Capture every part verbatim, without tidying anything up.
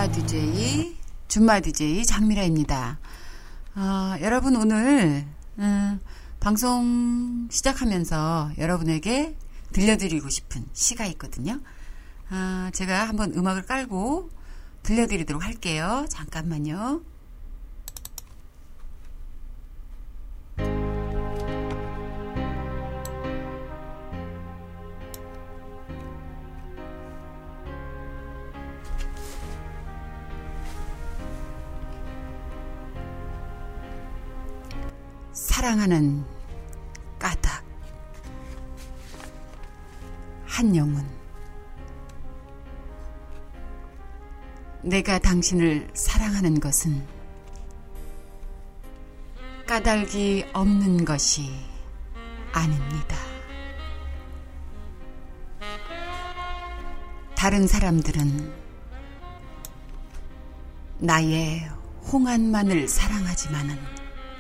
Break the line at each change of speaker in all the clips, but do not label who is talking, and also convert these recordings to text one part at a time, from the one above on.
줌마 디제이, 줌마 디제이 장미라입니다. 어, 여러분 오늘 음, 방송 시작하면서 여러분에게 들려드리고 싶은 시가 있거든요. 아, 제가 한번 음악을 깔고 들려드리도록 할게요. 잠깐만요. 사랑하는 까닭. 한영운. 내가 당신을 사랑하는 것은 까닭이 없는 것이 아닙니다. 다른 사람들은 나의 홍안만을 사랑하지만은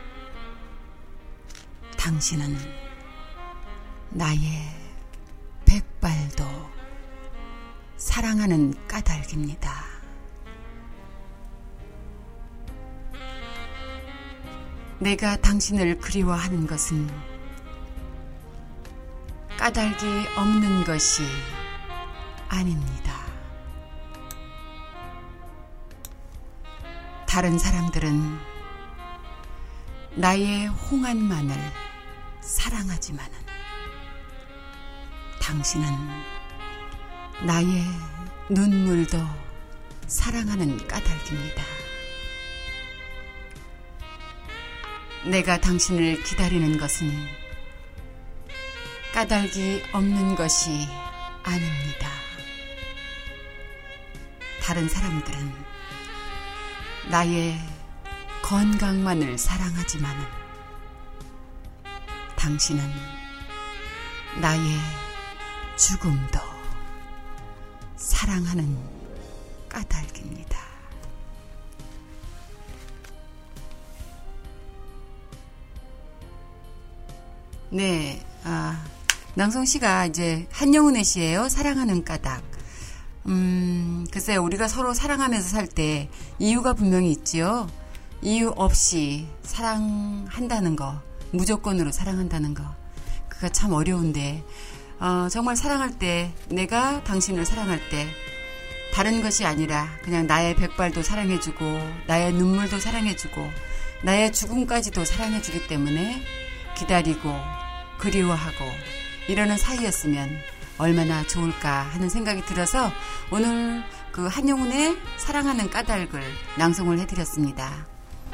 당신은 나의 백발도 사랑하는 까닭입니다. 내가 당신을 그리워하는 것은 까닭이 없는 것이 아닙니다. 다른 사람들은 나의 홍안만을 사랑하지만은 당신은 나의 눈물도 사랑하는 까닭입니다. 내가 당신을 기다리는 것은 까닭이 없는 것이 아닙니다. 다른 사람들은 나의 건강만을 사랑하지만은 당신은 나의 죽음도 사랑하는 까닭입니다. 네, 아, 낭송 씨가 이제 한영운의 시예요. 사랑하는 까닭. 음, 글쎄요, 우리가 서로 사랑하면서 살 때 이유가 분명히 있지요. 이유 없이 사랑한다는 거, 무조건으로 사랑한다는 거, 그가 참 어려운데, 어, 정말 사랑할 때, 내가 당신을 사랑할 때 다른 것이 아니라 그냥 나의 백발도 사랑해주고 나의 눈물도 사랑해주고 나의 죽음까지도 사랑해주기 때문에 기다리고 그리워하고 이러는 사이였으면 얼마나 좋을까 하는 생각이 들어서 오늘 그 한영운의 사랑하는 까닭을 낭송을 해드렸습니다.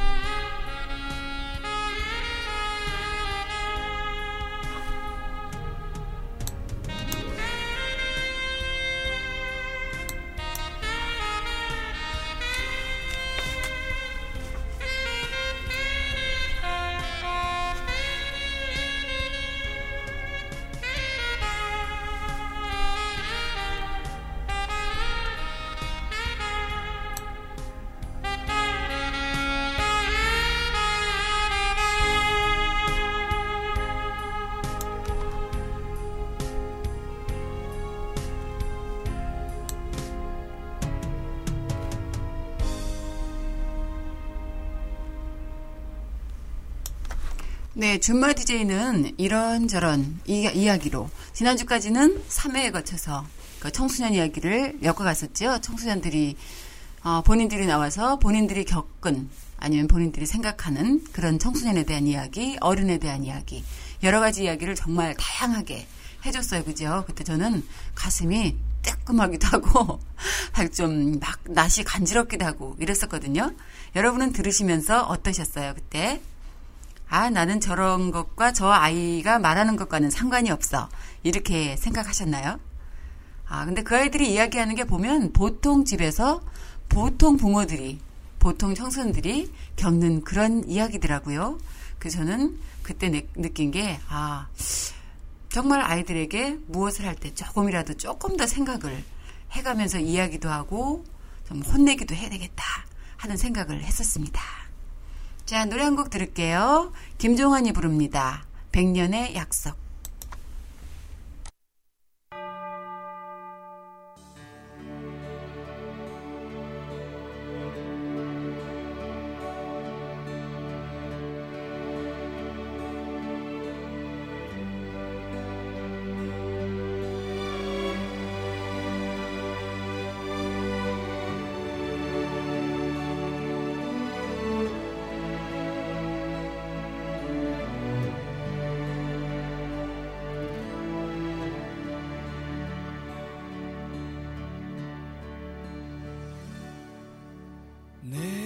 네, 줌마 디제이는 이런저런 이, 이야기로 지난주까지는 삼 회에 거쳐서 그 청소년 이야기를 엮어갔었죠. 청소년들이 어, 본인들이 나와서 본인들이 겪은 아니면 본인들이 생각하는 그런 청소년에 대한 이야기, 어른에 대한 이야기, 여러 가지 이야기를 정말 다양하게 해줬어요. 그죠? 그때 저는 가슴이 뜨끔하기도 하고 좀 막 낯이 간지럽기도 하고 이랬었거든요. 여러분은 들으시면서 어떠셨어요? 그때? 아, 나는 저런 것과 저 아이가 말하는 것과는 상관이 없어. 이렇게 생각하셨나요? 아, 근데 그 아이들이 이야기하는 게 보면 보통 집에서 보통 부모들이, 보통 청소년들이 겪는 그런 이야기더라고요. 그래서 저는 그때 느낀 게, 아, 정말 아이들에게 무엇을 할 때 조금이라도 조금 더 생각을 해가면서 이야기도 하고 좀 혼내기도 해야 되겠다 하는 생각을 했었습니다. 자, 노래 한 곡 들을게요. 김종환이 부릅니다. 백년의 약속.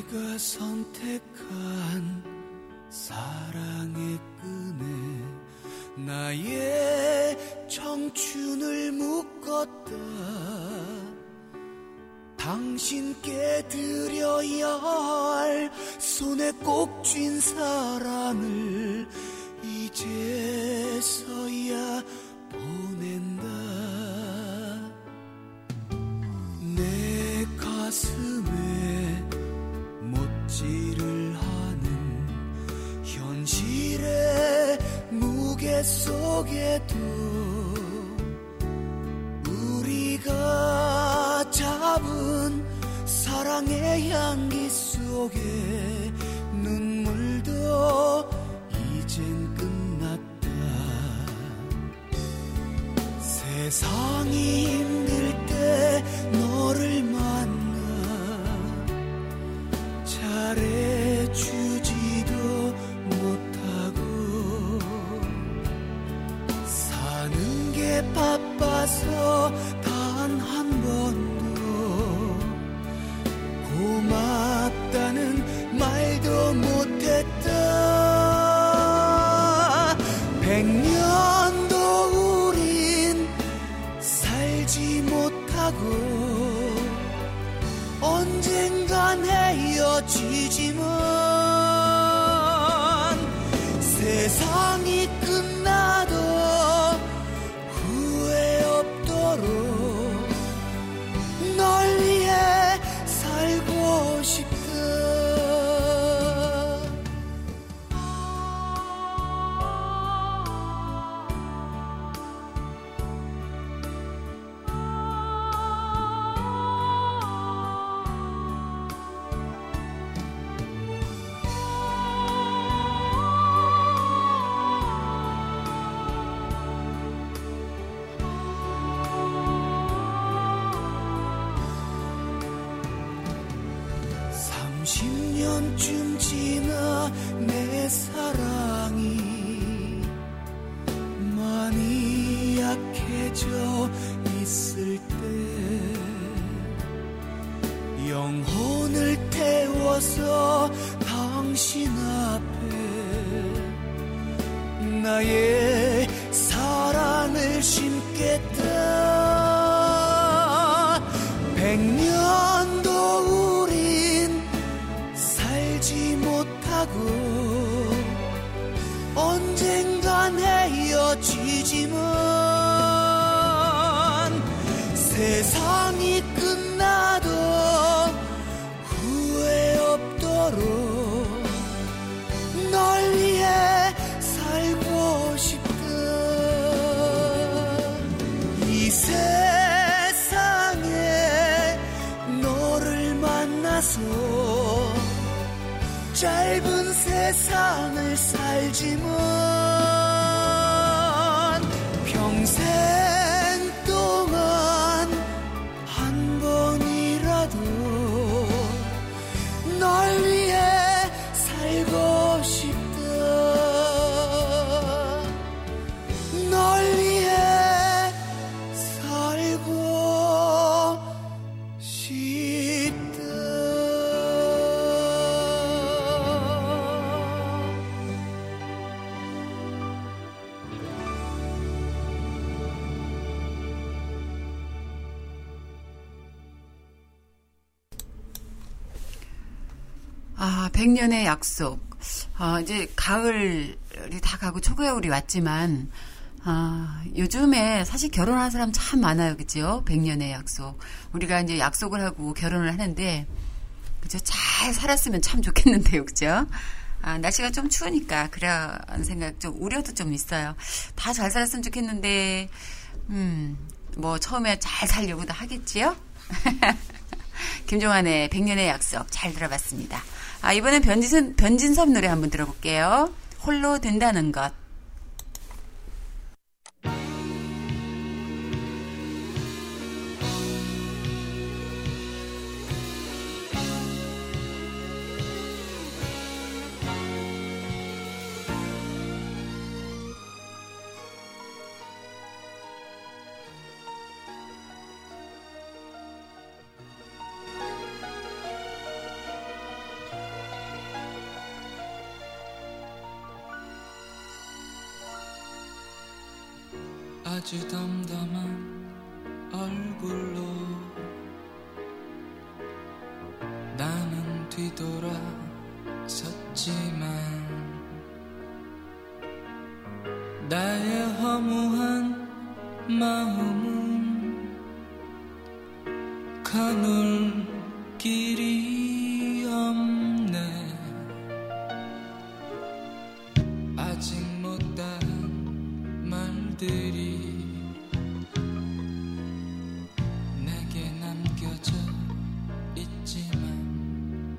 내가 선택한 사랑의 끈에 나의 청춘을 묶었다. 당신께 드려야 할 손에 꼭 쥔 사랑을 이제서야 보낸다. 내 가슴에 못질을 하는 현실의 무게 속에도 우리가 잡은 사랑의 향기 속에 눈물도 이젠 끝났다. 세상이 힘들 때 너를 만나 잘해주지도 못하고 사는 게 바빠서 단 한 번도 고맙다는 말도 못했다. 백년도 우린 살지 못하고 언젠간 헤어지지만 세상이 끝나도 후회 없도록 널 위해 살고 싶다. 삼십 년쯤 지나 내 사랑이 많이 약해져 있을 때 영혼을 태워서 당신 앞에 나의 사랑을 심겠다. 백년도 우린 살지 못하고 언젠간 헤어지지만 세상이 끝나도 후회 없도록 널 위해 살고 싶다. 이 세상에 너를 만나서 짧은 세상을 살지만 평생 동안 한 번이라도 널 위해 살고 싶다. 널 위해 살고 싶다.
아, 백년의 약속. 아, 이제 가을이 다 가고 초겨울이 왔지만, 아, 요즘에 사실 결혼한 사람 참 많아요. 그죠? 백년의 약속. 우리가 이제 약속을 하고 결혼을 하는데, 그죠? 잘 살았으면 참 좋겠는데요. 그죠? 아, 날씨가 좀 추우니까, 그런 생각, 좀 우려도 좀 있어요. 다 잘 살았으면 좋겠는데, 음, 뭐, 처음에 잘 살려고도 하겠지요? 김종환의 백년의 약속 잘 들어봤습니다. 아, 이번엔 변진, 변진섭 노래 한번 들어볼게요. 홀로 된다는 것.
아주 덤덤한 얼굴로 나는 뒤돌아 섰지만 나의 허무한 마음은 가눌 길이 없네. 아직 못다한 말들이 내게 남겨져 있지만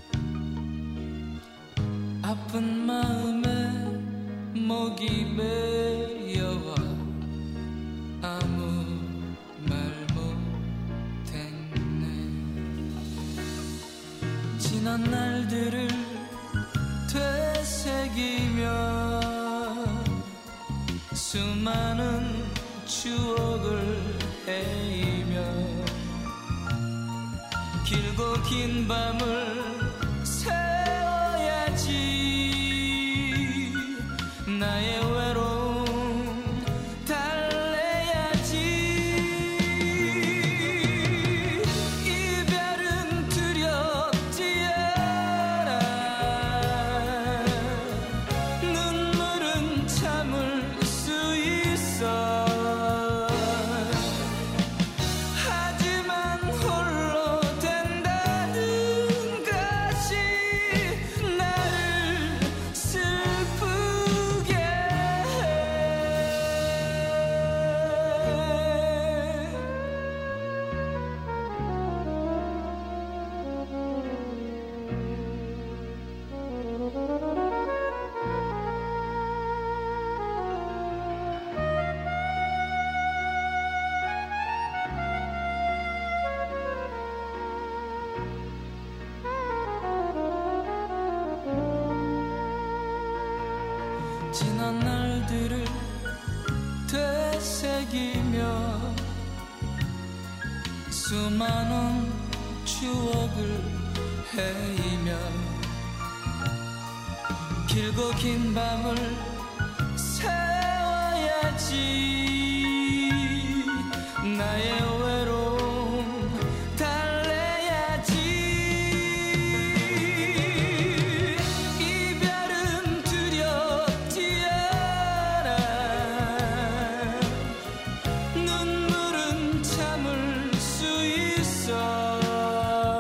아픈 마음에 목이 메여와 아무 말 못했네. 지난 날들을 되새기며 수많은 추억을 헤이며 길고 긴 밤을 새워야지. 나의 외로움 달래야지. 이별은 두렵지 않아. 눈물은 참을 수 있어. 하지만 홀로 된다는 것이 나를 슬프게 지난 날들을 되새기며 수많은 추억을 헤이며 길고 긴 밤을 새워야지. 나의 외로움 달래야지. 이별은 두렵지 않아. 눈물은 참을 수 있어.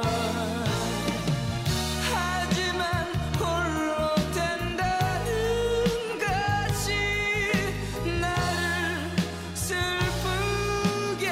하지만 홀로 된다는 것이 나를 슬프게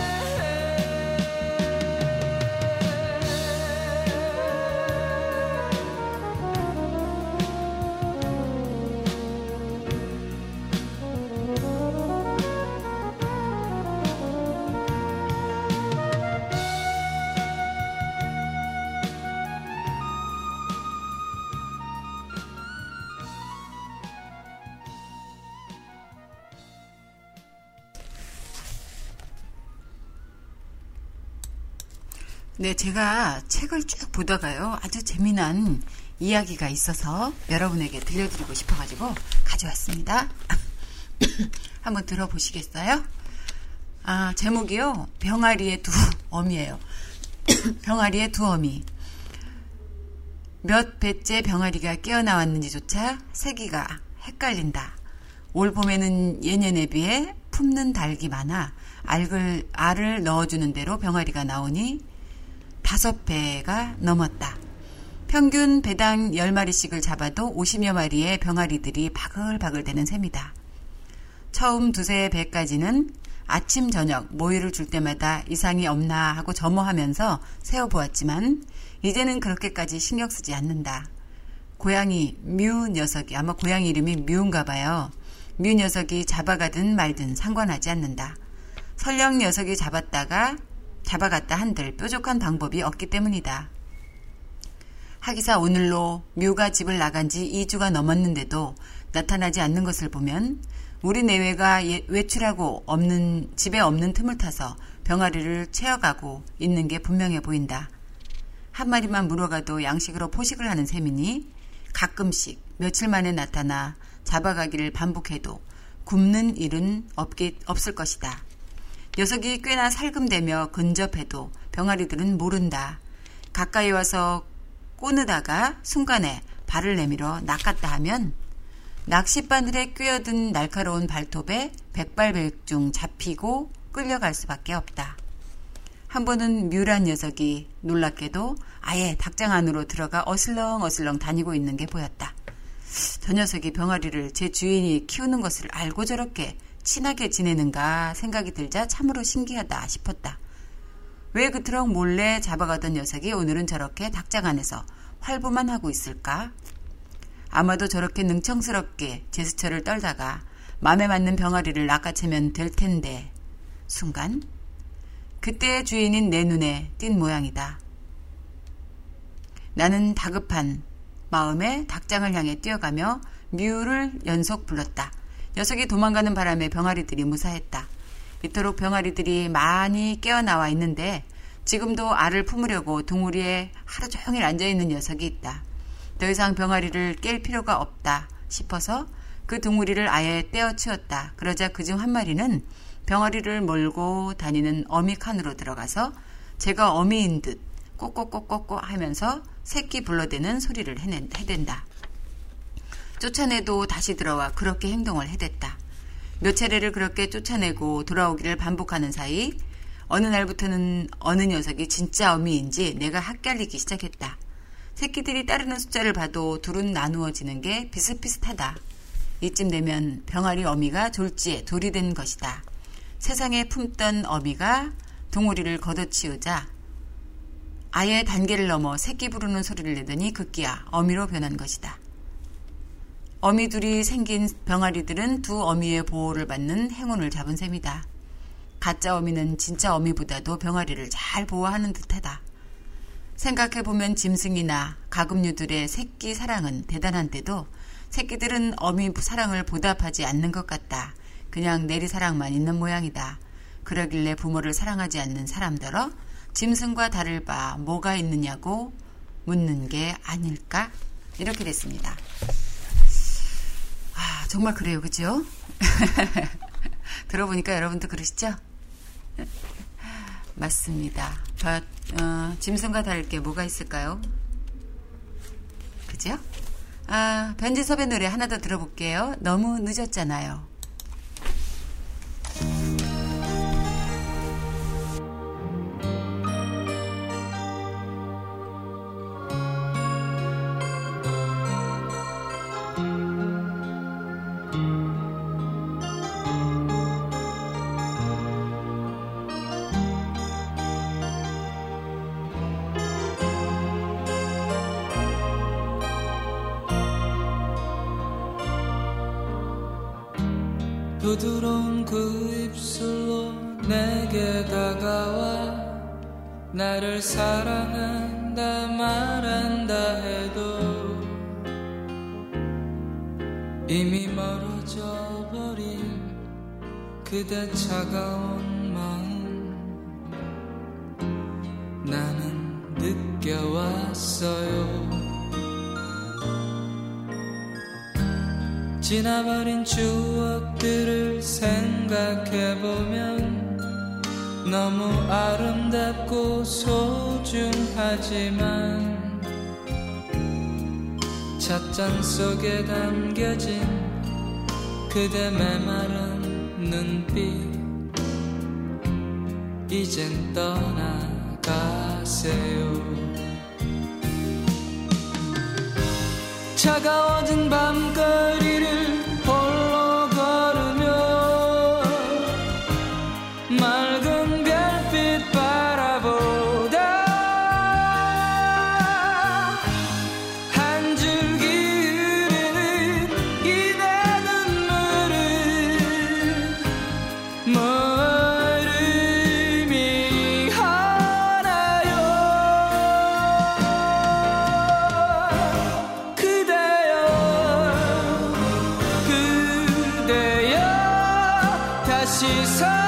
네, 제가 책을 쭉 보다가요, 아주 재미난 이야기가 있어서 여러분에게 들려드리고 싶어가지고 가져왔습니다. 한번 들어보시겠어요? 아, 제목이요, 병아리의 두 어미예요. 병아리의 두 어미. 몇 배째 병아리가 깨어나왔는지조차 세기가 헷갈린다. 올 봄에는 예년에 비해 품는 닭이 많아 알을, 알을 넣어주는 대로 병아리가 나오니 다섯 배가 넘었다. 평균 배당 열 마리씩을 잡아도 오십여 마리의 병아리들이 바글바글 대는 셈이다. 처음 두세 배까지는 아침 저녁 모유를 줄 때마다 이상이 없나 하고 점호하면서 세어보았지만 이제는 그렇게까지 신경 쓰지 않는다. 고양이 뮤 녀석이, 아마 고양이 이름이 뮤인가 봐요. 뮤 녀석이 잡아가든 말든 상관하지 않는다. 설령 녀석이 잡았다가 잡아갔다 한들 뾰족한 방법이 없기 때문이다. 하기사 오늘로 뮤가 집을 나간 지 이 주가 넘었는데도 나타나지 않는 것을 보면 우리 내외가 외출하고 없는, 집에 없는 틈을 타서 병아리를 채워가고 있는 게 분명해 보인다. 한 마리만 물어가도 양식으로 포식을 하는 셈이니 가끔씩 며칠 만에 나타나 잡아가기를 반복해도 굶는 일은 없게, 없을 것이다. 녀석이 꽤나 살금대며 근접해도 병아리들은 모른다. 가까이 와서 꼬느다가 순간에 발을 내밀어 낚았다 하면 낚싯바늘에 꿰어든 날카로운 발톱에 백발백중 잡히고 끌려갈 수밖에 없다. 한 번은 뮤란 녀석이 놀랍게도 아예 닭장 안으로 들어가 어슬렁어슬렁 다니고 있는 게 보였다. 저 녀석이 병아리를 제 주인이 키우는 것을 알고 저렇게 친하게 지내는가 생각이 들자 참으로 신기하다 싶었다. 왜 그토록 몰래 잡아가던 녀석이 오늘은 저렇게 닭장 안에서 활보만 하고 있을까? 아마도 저렇게 능청스럽게 제스처를 떨다가 맘에 맞는 병아리를 낚아채면 될 텐데. 순간 그때의 주인인 내 눈에 띈 모양이다. 나는 다급한 마음에 닭장을 향해 뛰어가며 뮤를 연속 불렀다. 녀석이 도망가는 바람에 병아리들이 무사했다. 이토록 병아리들이 많이 깨어나와 있는데 지금도 알을 품으려고 둥우리에 하루 종일 앉아있는 녀석이 있다. 더 이상 병아리를 깰 필요가 없다 싶어서 그 둥우리를 아예 떼어치웠다. 그러자 그중 한 마리는 병아리를 몰고 다니는 어미 칸으로 들어가서 제가 어미인 듯 꼬꼬꼬꼬꼬 하면서 새끼 불러대는 소리를 해댄다. 쫓아내도 다시 들어와 그렇게 행동을 해댔다. 몇 차례를 그렇게 쫓아내고 돌아오기를 반복하는 사이 어느 날부터는 어느 녀석이 진짜 어미인지 내가 헷갈리기 시작했다. 새끼들이 따르는 숫자를 봐도 둘은 나누어지는 게 비슷비슷하다. 이쯤 되면 병아리 어미가 졸지에 돌이 된 것이다. 세상에 품던 어미가 둥우리를 걷어치우자 아예 단계를 넘어 새끼 부르는 소리를 내더니 급기야 어미로 변한 것이다. 어미 둘이 생긴 병아리들은 두 어미의 보호를 받는 행운을 잡은 셈이다. 가짜 어미는 진짜 어미보다도 병아리를 잘 보호하는 듯하다. 생각해보면 짐승이나 가금류들의 새끼 사랑은 대단한데도 새끼들은 어미 사랑을 보답하지 않는 것 같다. 그냥 내리사랑만 있는 모양이다. 그러길래 부모를 사랑하지 않는 사람들어 짐승과 다를 바 뭐가 있느냐고 묻는 게 아닐까? 이렇게 됐습니다. 아, 정말 그래요. 그죠? 들어보니까 여러분도 그러시죠? 맞습니다. 저, 어, 짐승과 다를 게 뭐가 있을까요? 그죠? 아, 변진섭의 노래 하나 더 들어볼게요. 너무 늦었잖아요.
부드러운 그 입술로 내게 다가와 나를 사랑한다 말한다 해도 이미 멀어져 버린 그대 차가운 마음 나는 느껴왔어요. 지나버린 추억들을 생각해보면 너무 아름답고 소중하지만 찻잔 속에 담겨진 그대 메마른 눈빛 이젠 떠나가세요. 차가워진 밤거리를 홀로 걸으며 맑은 별빛 바라보다 한 줄기 흐르는 이 내 눈물은 멀음이 하나요. 다시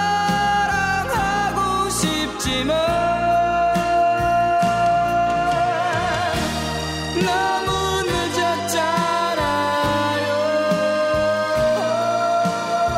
사랑하고 싶지만 너무 늦었잖아요.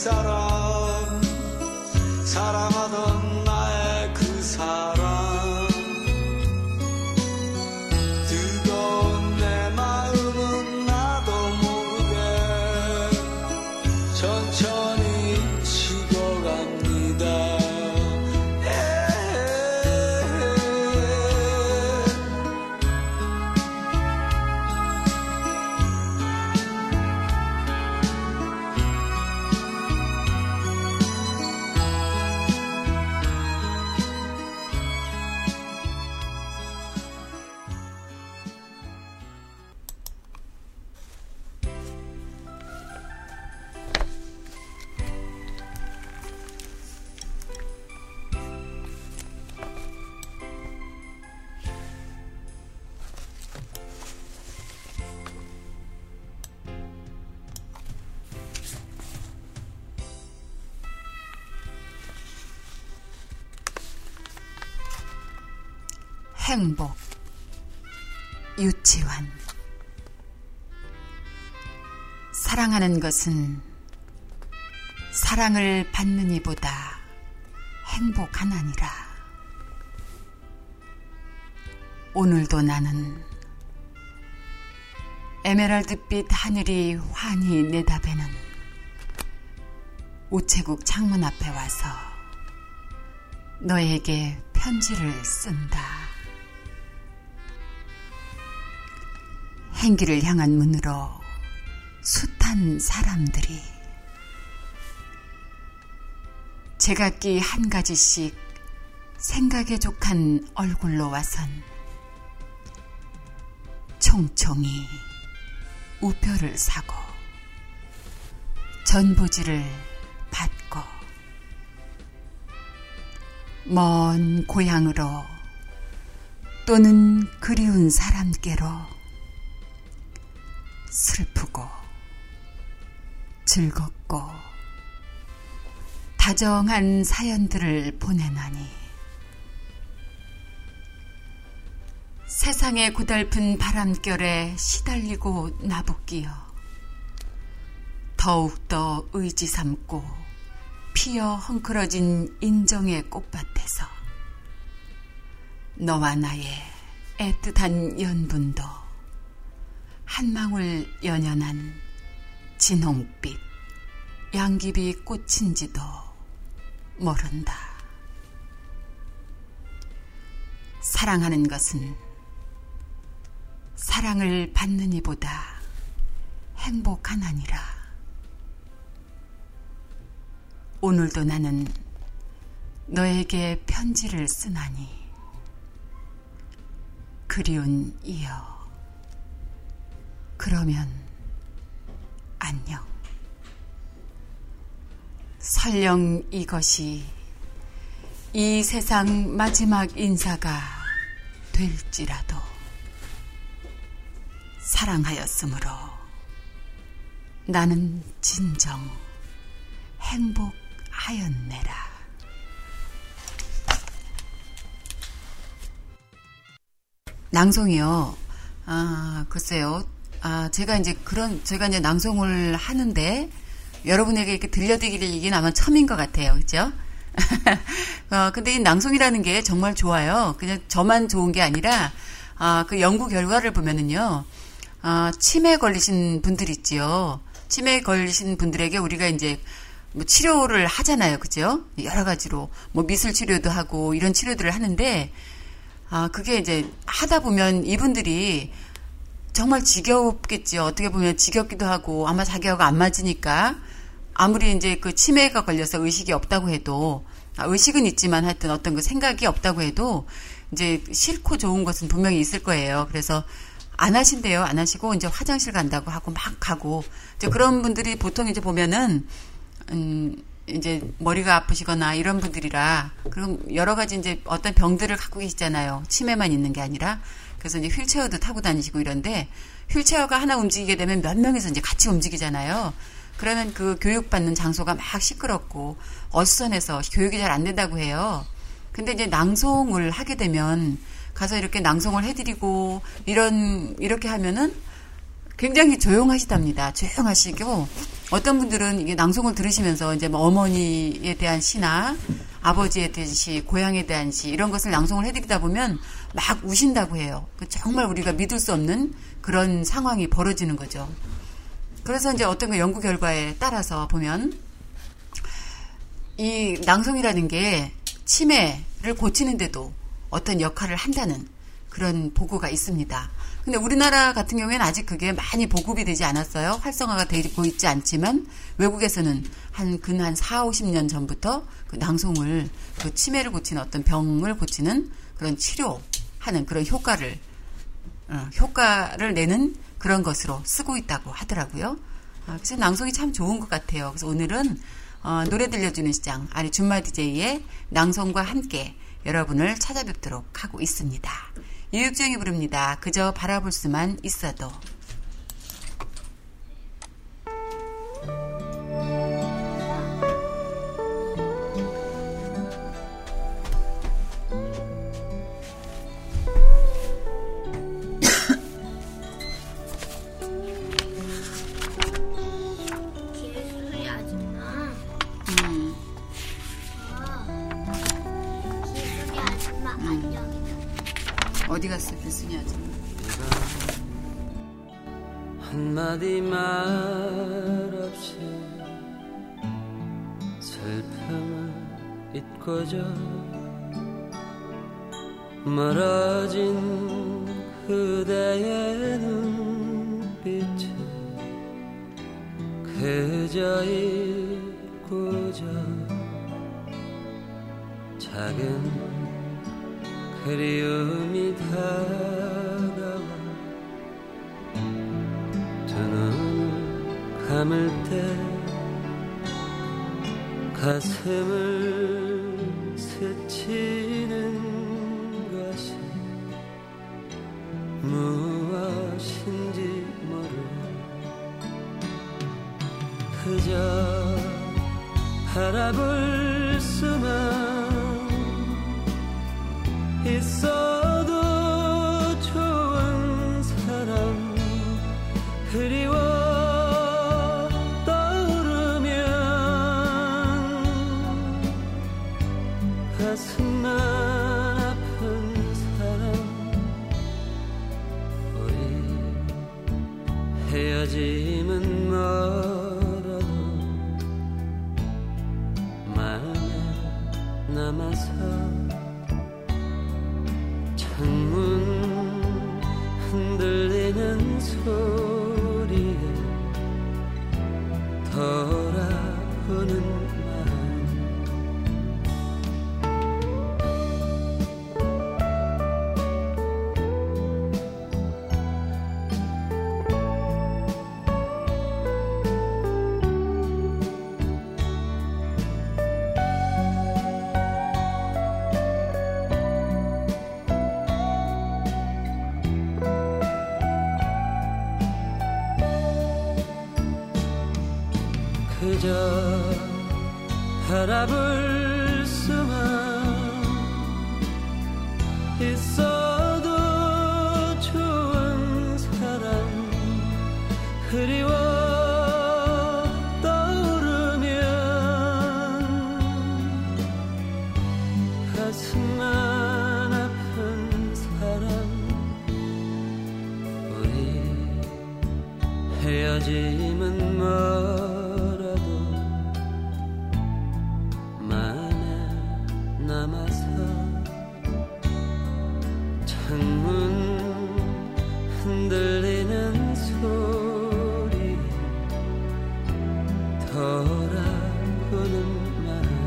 사람 사랑하던 나의 그 사람 뜨거운 내 마음은 나도 모르게 천천히 식어갑니다.
행복 유치원. 사랑하는 것은 사랑을 받는 이보다 행복하나니라. 오늘도 나는 에메랄드빛 하늘이 환히 내다보는 우체국 창문 앞에 와서 너에게 편지를 쓴다. 행기를 향한 문으로 숱한 사람들이 제각기 한 가지씩 생각에 족한 얼굴로 와선 총총히 우표를 사고 전부지를 받고 먼 고향으로 또는 그리운 사람께로 슬프고 즐겁고 다정한 사연들을 보내나니 세상의 고달픈 바람결에 시달리고 나부끼어 더욱더 의지 삼고 피어 헝클어진 인정의 꽃밭에서 너와 나의 애틋한 연분도 한 방울 연연한 진홍빛 양귀비 꽃인지도 모른다. 사랑하는 것은 사랑을 받는 이보다 행복하나니라. 오늘도 나는 너에게 편지를 쓰나니 그리운 이여 그러면 안녕. 설령 이것이 이 세상 마지막 인사가 될지라도 사랑하였으므로 나는 진정 행복하였네라. 낭송이요. 아, 글쎄요. 아, 제가 이제 그런, 제가 이제 낭송을 하는데, 여러분에게 이렇게 들려드릴 얘기는 아마 처음인 것 같아요. 그죠? 어, 근데 이 낭송이라는 게 정말 좋아요. 그냥 저만 좋은 게 아니라, 아, 그 연구 결과를 보면은요, 아, 치매에 걸리신 분들 있지요. 치매에 걸리신 분들에게 우리가 이제 뭐 치료를 하잖아요. 그죠? 여러 가지로. 뭐 미술 치료도 하고 이런 치료들을 하는데, 아, 그게 이제 하다 보면 이분들이 정말 지겹겠지요. 어떻게 보면 지겹기도 하고 아마 자기하고 안 맞으니까 아무리 이제 그 치매가 걸려서 의식이 없다고 해도 아, 의식은 있지만 하여튼 어떤 그 생각이 없다고 해도 이제 싫고 좋은 것은 분명히 있을 거예요. 그래서 안 하신대요. 안 하시고 이제 화장실 간다고 하고 막 가고 이제 그런 분들이 보통 이제 보면은 음 이제 머리가 아프시거나 이런 분들이라 그럼 여러 가지 이제 어떤 병들을 갖고 계시잖아요. 치매만 있는 게 아니라. 그래서 이제 휠체어도 타고 다니시고 이런데 휠체어가 하나 움직이게 되면 몇 명이서 이제 같이 움직이잖아요. 그러면 그 교육받는 장소가 막 시끄럽고 어수선해서 교육이 잘 안 된다고 해요. 근데 이제 낭송을 하게 되면 가서 이렇게 낭송을 해드리고 이런 이렇게 하면은 굉장히 조용하시답니다. 조용하시고 어떤 분들은 이게 낭송을 들으시면서 이제 뭐 어머니에 대한 시나 아버지에 대한 시, 고향에 대한 시 이런 것을 낭송을 해드리다 보면 막 우신다고 해요. 정말 우리가 믿을 수 없는 그런 상황이 벌어지는 거죠. 그래서 이제 어떤 그 연구 결과에 따라서 보면 이 낭송이라는 게 치매를 고치는데도 어떤 역할을 한다는 그런 보고가 있습니다. 근데 우리나라 같은 경우에는 아직 그게 많이 보급이 되지 않았어요. 활성화가 되고 있지 않지만 외국에서는 한 근 한 사오십 년 전부터 그 낭송을 그 치매를 고치는 어떤 병을 고치는 그런 치료하는 그런 효과를 어, 효과를 내는 그런 것으로 쓰고 있다고 하더라고요. 아, 그래서 낭송이 참 좋은 것 같아요. 그래서 오늘은 어, 노래 들려주는 시장 아리 준마 디제이의 낭송과 함께 여러분을 찾아뵙도록 하고 있습니다. 유육정이 부릅니다. 그저 바라볼 수만 있어도.
기술이 아줌마.
음,
어. 기술이 아줌마 안녕이다.
어디 갔어, 글순이 아줌마?
한마디 말 없이 슬픔을 잊고져 멀어진 그대의 눈빛에 그저 잊고져 작은 그리움이 다가와 두 눈을 감을 때 가슴을 스치는 것이 무엇인지 모르 그저 바라볼 수만 있어도 좋은 사람 그리워 떠오르면 가슴만 아픈 사람 우리 헤어짐은 멀어도 마음에 남아서 창문 흔들리는 소리에 돌아오는 마음 그저 바라볼 수만 있어도 좋은 사람 그리워 떠오르면 가슴만 아픈 사람 우리 헤어짐은 뭐 남아서 창문 흔들리는 소리 돌아오는 마음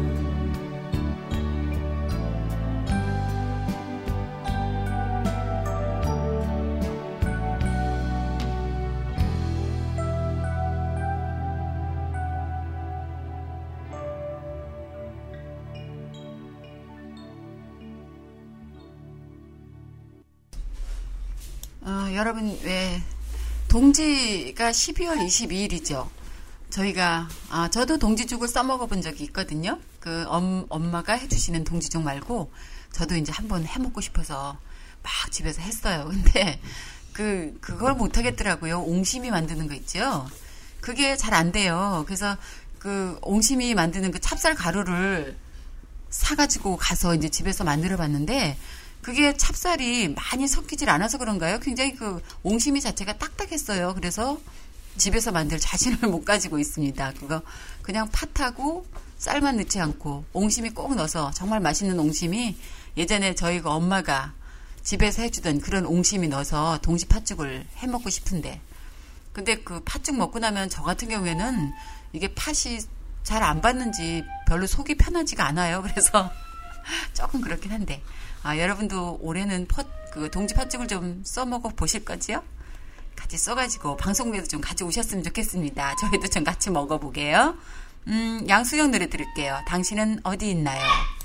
어, 여러분 왜 동지가 십이월 이십이일이죠. 저희가 아, 저도 동지죽을 써먹어 본 적이 있거든요. 그 엄, 엄마가 해주시는 동지죽 말고 저도 이제 한번 해먹고 싶어서 막 집에서 했어요. 근데 그, 그걸 못 하겠더라고요. 옹심이 만드는 거 있죠? 그게 잘 안 돼요. 그래서 그 옹심이 만드는 그 찹쌀 가루를 사가지고 가서 이제 집에서 만들어 봤는데 그게 찹쌀이 많이 섞이질 않아서 그런가요? 굉장히 그 옹심이 자체가 딱딱했어요. 그래서 집에서 만들 자신을 못 가지고 있습니다. 그거 그냥 팥하고 쌀만 넣지 않고 옹심이 꼭 넣어서 정말 맛있는 옹심이 예전에 저희 그 엄마가 집에서 해주던 그런 옹심이 넣어서 동시 팥죽을 해 먹고 싶은데 근데 그 팥죽 먹고 나면 저 같은 경우에는 이게 팥이 잘 안 받는지 별로 속이 편하지가 않아요. 그래서 조금 그렇긴 한데 아, 여러분도 올해는 팥, 그 동지 팥죽을 좀 써먹어 보실 거지요? 같이 써가지고 방송국에도 좀 가져오셨으면 좋겠습니다. 저희도 좀 같이 먹어보게요. 음, 양수경 노래 들을게요. 당신은 어디 있나요?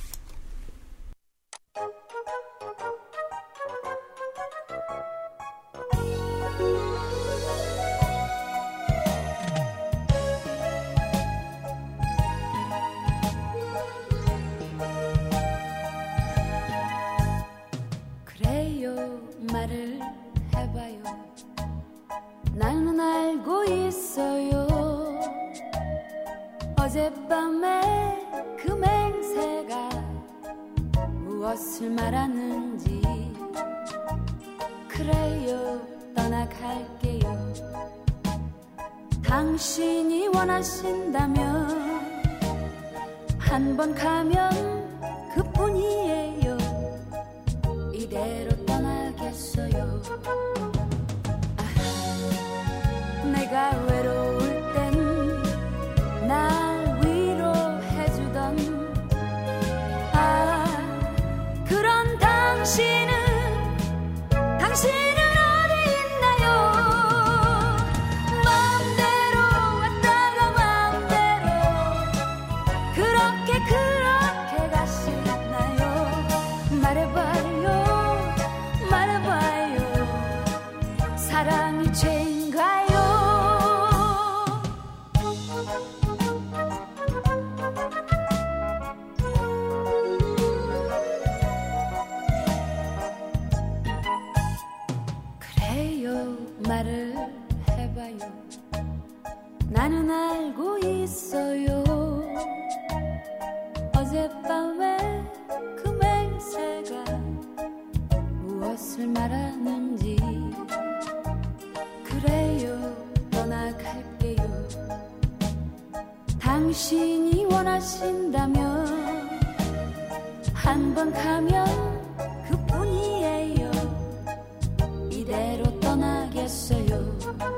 그래요 말을 해봐요 나는 알고 있어요 어젯밤에 그 맹세가 무엇을 말하는지 그래요 떠나갈게요 당신이 원하신다면 한 번 가면 그뿐이에요 이대로 떠나겠어요 아, 내가 외로울 땐 날 위로해주던 아 그런 당신은 당신은 어디 있나요 마음대로 왔다가 마음대로 그렇게 그렇게 가시나요 말해봐요 말해봐요 사랑이 죄인가요 그래요 말을 해봐요 나는 알고 있어요 어젯밤에 그 맹세가 무엇을 말하는지 그래요 떠나갈게요 당신이 원하신다면 한 번 가면 그뿐이에요 이대로 떠나겠어요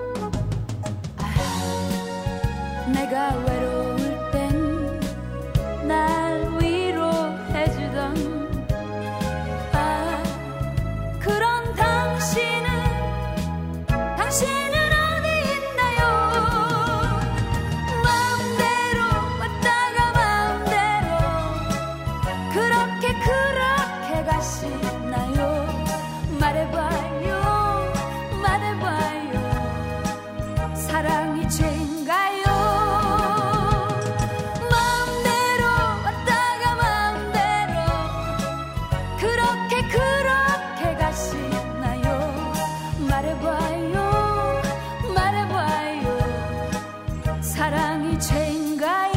아, 내가 외로울 땐 날 위로해주던 아 그런 당신은 당신은 어디 있나요 마음대로 왔다가 마음대로 그렇게 그렇게 가시나요 말해봐요 말해봐요 사랑이 죄인가요 마음대로 왔다가 마음대로 그렇게 그렇게 가시나요 말해봐요 말해봐요 사랑이 죄인가요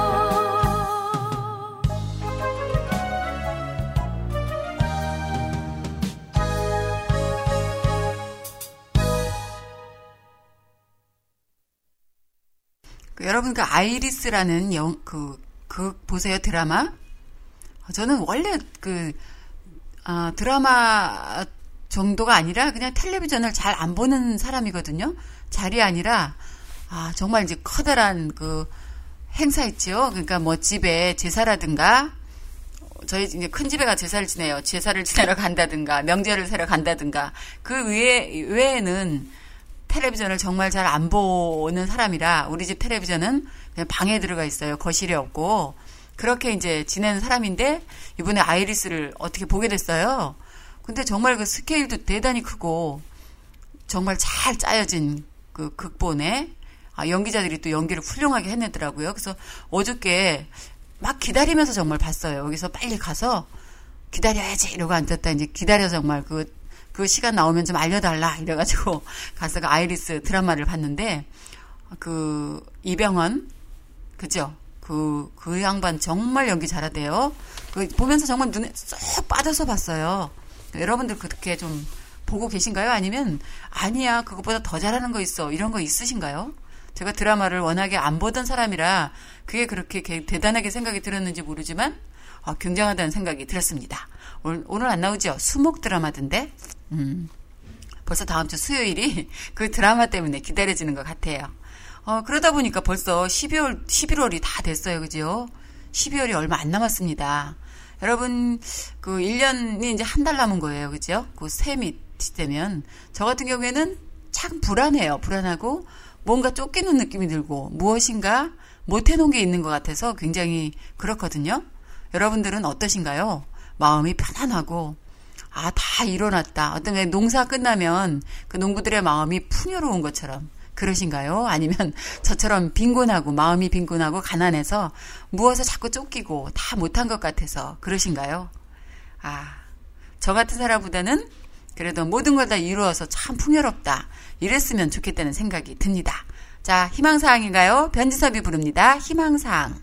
그 여러분 그 아이리스라는 영, 그, 그 보세요 드라마? 저는 원래 그 아, 드라마 정도가 아니라 그냥 텔레비전을 잘 안 보는 사람이거든요. 잘이 아니라 아 정말 이제 커다란 그 행사 있죠. 그러니까 뭐 집에 제사라든가 저희 이제 큰 집에 가 제사를 지내요. 제사를 지내러 간다든가 명절을 새러 간다든가 그 외에 외에는 텔레비전을 정말 잘 안 보는 사람이라 우리 집 텔레비전은 그냥 방에 들어가 있어요. 거실에 없고 그렇게 이제 지내는 사람인데 이번에 아이리스를 어떻게 보게 됐어요. 근데 정말 그 스케일도 대단히 크고 정말 잘 짜여진 그 극본에 아, 연기자들이 또 연기를 훌륭하게 해내더라고요. 그래서 어저께 막 기다리면서 정말 봤어요. 여기서 빨리 가서 기다려야지 이러고 앉았다 이제 기다려 정말 그 그 시간 나오면 좀 알려달라 이래가지고 가서 그 아이리스 드라마를 봤는데 그 이병헌 그죠? 그, 그 양반 정말 연기 잘하대요. 그 보면서 정말 눈에 쏙 빠져서 봤어요. 여러분들 그렇게 좀 보고 계신가요? 아니면 아니야 그것보다 더 잘하는 거 있어 이런 거 있으신가요? 제가 드라마를 워낙에 안 보던 사람이라 그게 그렇게 대단하게 생각이 들었는지 모르지만 어, 굉장하다는 생각이 들었습니다. 오늘, 오늘 안 나오죠? 수목 드라마던데 음, 벌써 다음 주 수요일이 그 드라마 때문에 기다려지는 것 같아요. 어, 그러다 보니까 벌써 십이월, 십일월이 다 됐어요. 그죠? 십이월이 얼마 안 남았습니다. 여러분, 그 일 년이 이제 한 달 남은 거예요. 그죠? 그 셈이 되면. 저 같은 경우에는 참 불안해요. 불안하고 뭔가 쫓기는 느낌이 들고 무엇인가 못 해놓은 게 있는 것 같아서 굉장히 그렇거든요. 여러분들은 어떠신가요? 마음이 편안하고, 아, 다 일어났다. 어떤 왜 농사 끝나면 그 농부들의 마음이 풍요로운 것처럼. 그러신가요? 아니면 저처럼 빈곤하고 마음이 빈곤하고 가난해서 무엇에 자꾸 쫓기고 다 못한 것 같아서 그러신가요? 아, 저 같은 사람보다는 그래도 모든 걸 다 이루어서 참 풍요롭다. 이랬으면 좋겠다는 생각이 듭니다. 자, 희망사항인가요? 변지섭이 부릅니다. 희망사항.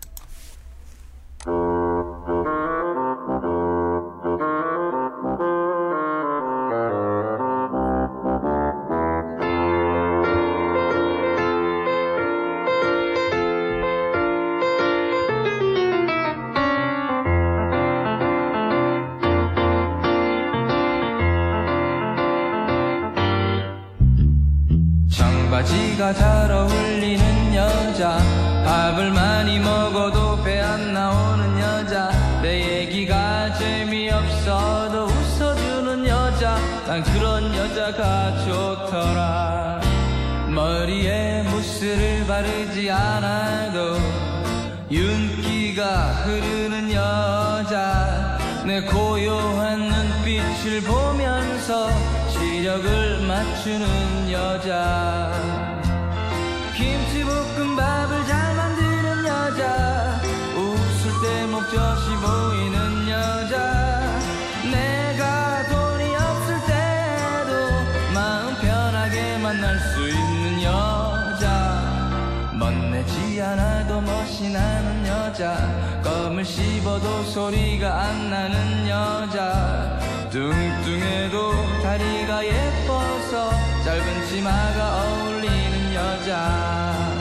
청바지가 잘 어울리는 여자 밥을 많이 먹어도 배 안 나오는 여자 내 얘기가 재미없어도 웃어주는 여자 난 그런 여자가 좋더라 머리에 무스를 바르지 않아도 윤기가 흐르는 여자 내 고요한 눈빛을 보면서 시력을 맞추는 여자 김치볶음밥을 잘 만드는 여자 웃을 때 목젖이 보이는 여자 내가 돈이 없을 때도 마음 편하게 만날 수 있는 여자 멋내지 않아도 멋이 나는 여자 껌을 씹어도 소리가 안 나는 여자 뚱뚱해도 다리가 예뻐서 짧은 치마가 어울리는 여자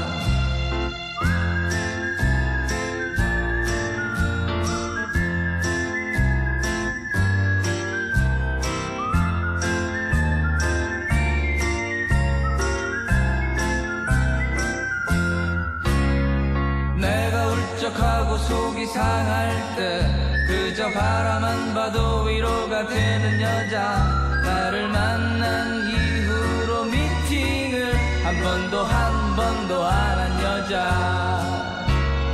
내가 울적하고 속이 상할 때 그저 바라만 봐도 위로가 되는 여자 나를 만난 이후로 미팅을 한 번도 한 번도 안 한 여자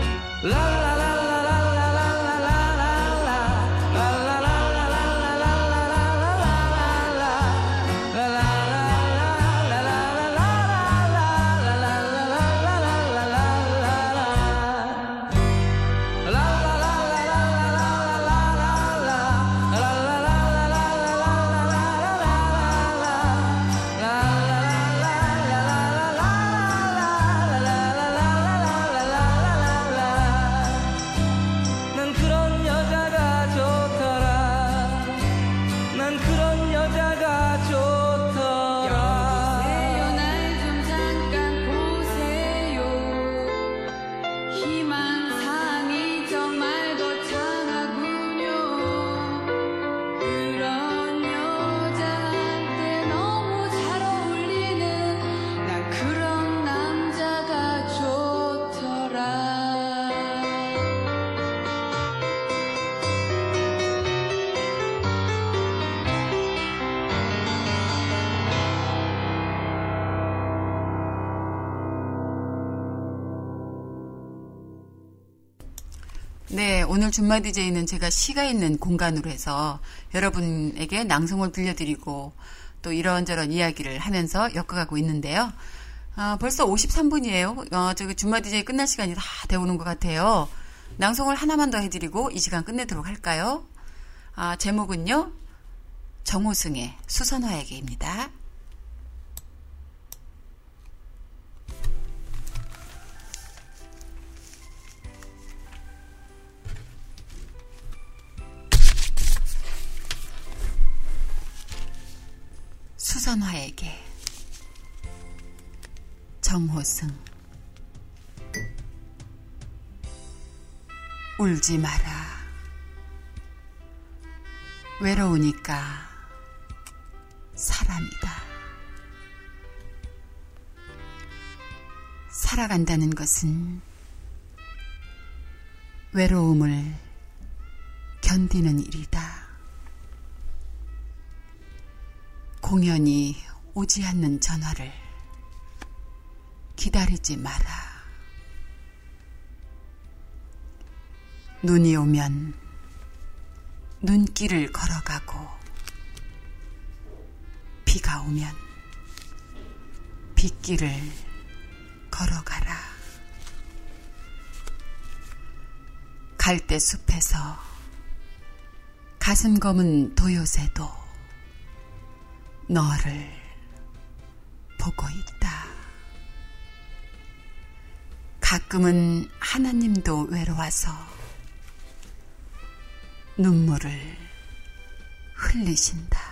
네, 오늘 준마 디제이는 제가 시가 있는 공간으로 해서 여러분에게 낭송을 들려드리고 또 이런저런 이야기를 하면서 엮어가고 있는데요. 아, 벌써 오십삼 분이에요. 어, 저기 준마 디제이 끝날 시간이 다 되어오는 것 같아요. 낭송을 하나만 더 해드리고 이 시간 끝내도록 할까요? 아, 제목은요. 정호승의 수선화에게입니다. 수선화에게 정호승. 울지 마라. 외로우니까 사람이다. 살아간다는 것은 외로움을 견디는 일이다. 공연이 오지 않는 전화를 기다리지 마라. 눈이 오면 눈길을 걸어가고, 비가 오면 빗길을 걸어가라. 갈대숲에서 가슴 검은 도요새도 너를 보고 있다. 가끔은 하나님도 외로워서 눈물을 흘리신다.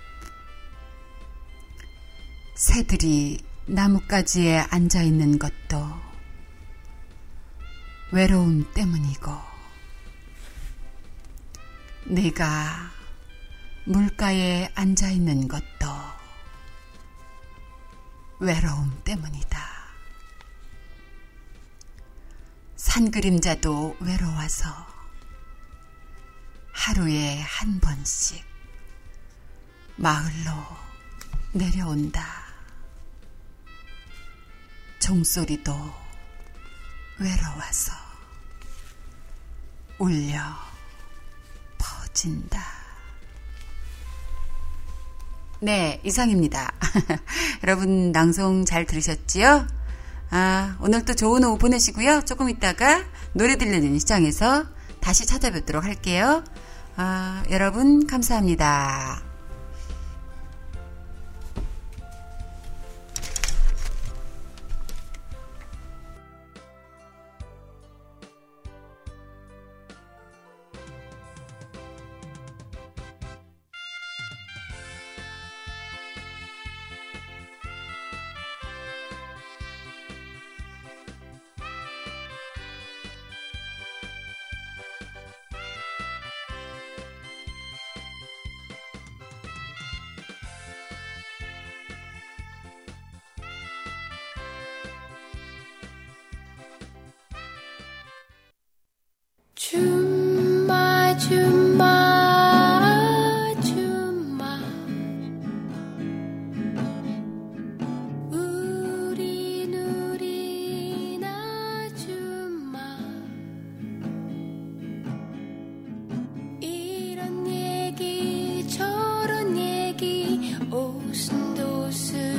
새들이 나뭇가지에 앉아있는 것도 외로움 때문이고, 내가 물가에 앉아있는 것도 외로움 때문이다. 산 그림자도 외로워서 하루에 한 번씩 마을로 내려온다. 종소리도 외로워서 울려 퍼진다. 네, 이상입니다. 여러분 낭송 잘 들으셨지요? 아, 오늘 또 좋은 오후 보내시고요. 조금 있다가 노래 들리는 시장에서 다시 찾아뵙도록 할게요. 아, 여러분 감사합니다.
줌마 줌마 줌마 우린 우리나 줌마 이런 얘기 저런 얘기 오순도순